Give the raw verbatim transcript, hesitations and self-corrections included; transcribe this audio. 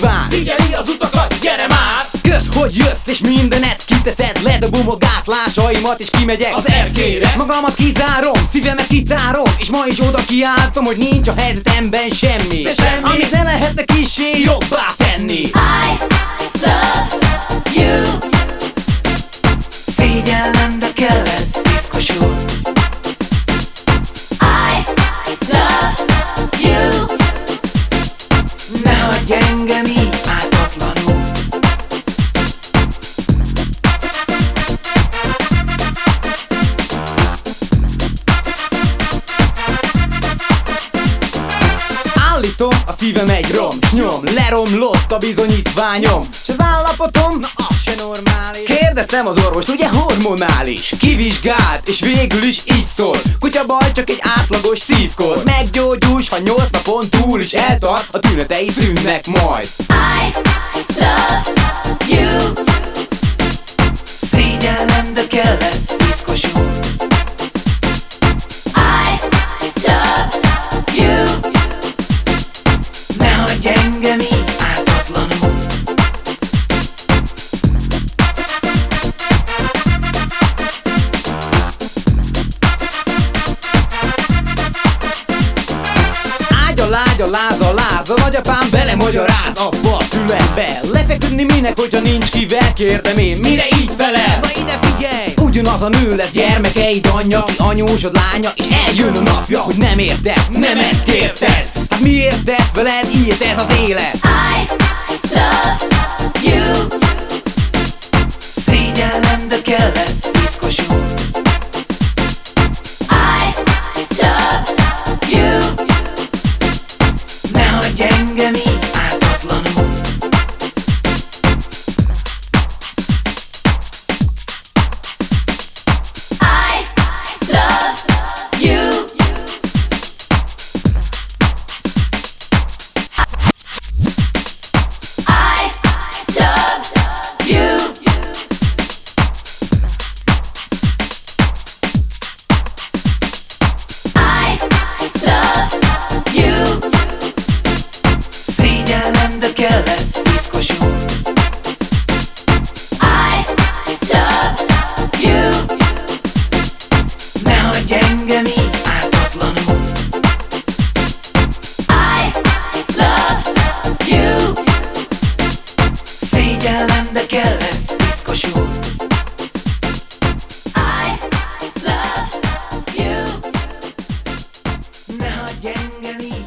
kíván. Figyeli az utakat, gyere már! Kösz, hogy jössz és mindenet kiteszed. Ledobom a gátlásaimat és kimegyek Az erkére. Magamat kizárom, szívemet kitárom, és ma is oda kiáltom, hogy nincs a helyzetemben semmi, De semmi. amit ne lehetne kissé jobbá tenni. I love you. Szégyellem, de kell ez, piszkosul. I love you. Ne hagyj engem így ártatlanul. Állítom, a szívem egy rom, s nyom, leromlott a bizonyítványom, s az állapotom, na az se normális. Kérdeztem az orvost, ugye hormonális? Kivizsgált, és végül is így szól: kutya baj, csak egy átlagos szívkor. Meggyógyulsz, ha nyolc napon túl is eltart, a tünetei szűnnek majd. I love you. Szégyellem, de kell ez, piszkosul. I love you. Ne hagyj engem így ártatlanul. Ágya, lágya, láza, láza, nagyapám belemagyaráz abba a fülembe. Lefeküdni minek, hogyha nincs kivel, kérdem én, mire így felel? Na ide figyelj! Ugyanaz a nő lesz gyermekeid anyja, ki anyósod lánya, és eljön a napja, hogy nem érted, nem ezt kérted. Hát miért tett veled ilyet ez az élet? I love you. Szégyellem, de kell ez, piszkosul. I love you. Ne hagyj engem így ártatlanul. I love you. I love you. I love you. Szégyellem, de kell ez, piszkosul. I love you. Ne hagyj engem így ártatlanul. I love you. Szégyellem, de kell ez, piszkosul. I love you. Ne hagyj engem így